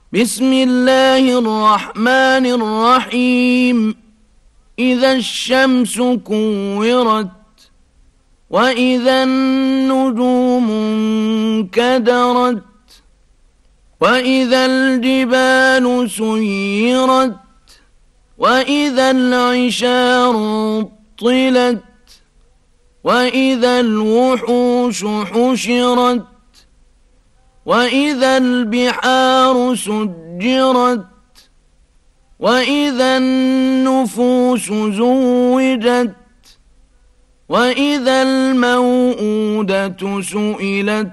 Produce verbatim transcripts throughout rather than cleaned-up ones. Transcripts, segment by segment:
بسم الله الرحمن الرحيم. إذا الشمس كورت وإذا النجوم انكدرت وإذا الجبال سيرت وإذا العشار عطلت وإذا الوحوش حشرت وإذا البحار سجرت وإذا النفوس زوجت وإذا الموءودة سئلت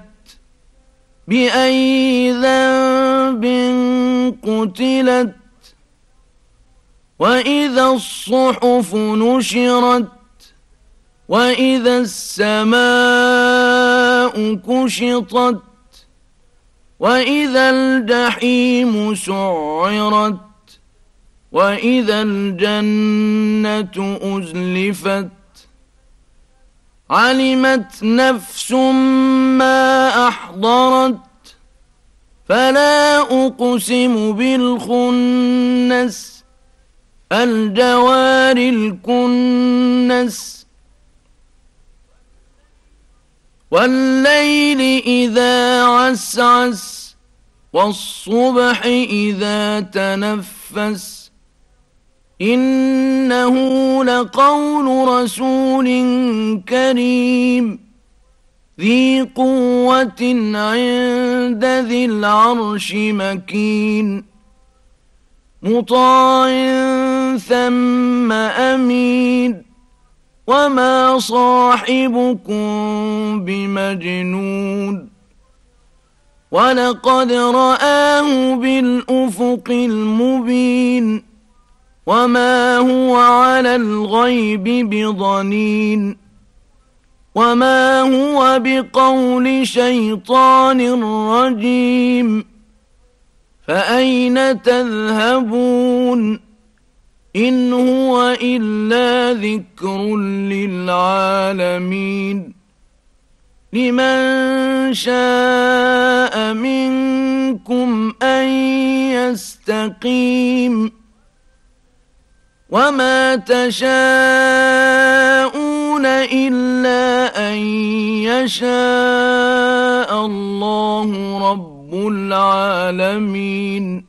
بأي ذنب قتلت وإذا الصحف نشرت وإذا السماء كشطت وإذا الجحيم سعرت وإذا الجنة أزلفت علمت نفس ما أحضرت فلا أقسم بالخنس الجوار الكنس والليل إذا عسعس والصبح إذا تنفس إنه لقول رسول كريم ذي قوة عند ذي العرش مكين مطاع ثم أمين وما صاحبكم بمجنون ولقد رآه بالأفق المبين وما هو على الغيب بضنين وما هو بقول شيطان رجيم فأين تذهبون إن هو إلا ذكر للعالمين لمن شاء منكم أن يستقيم وما تشاءون إلا أن يشاء الله رب العالمين.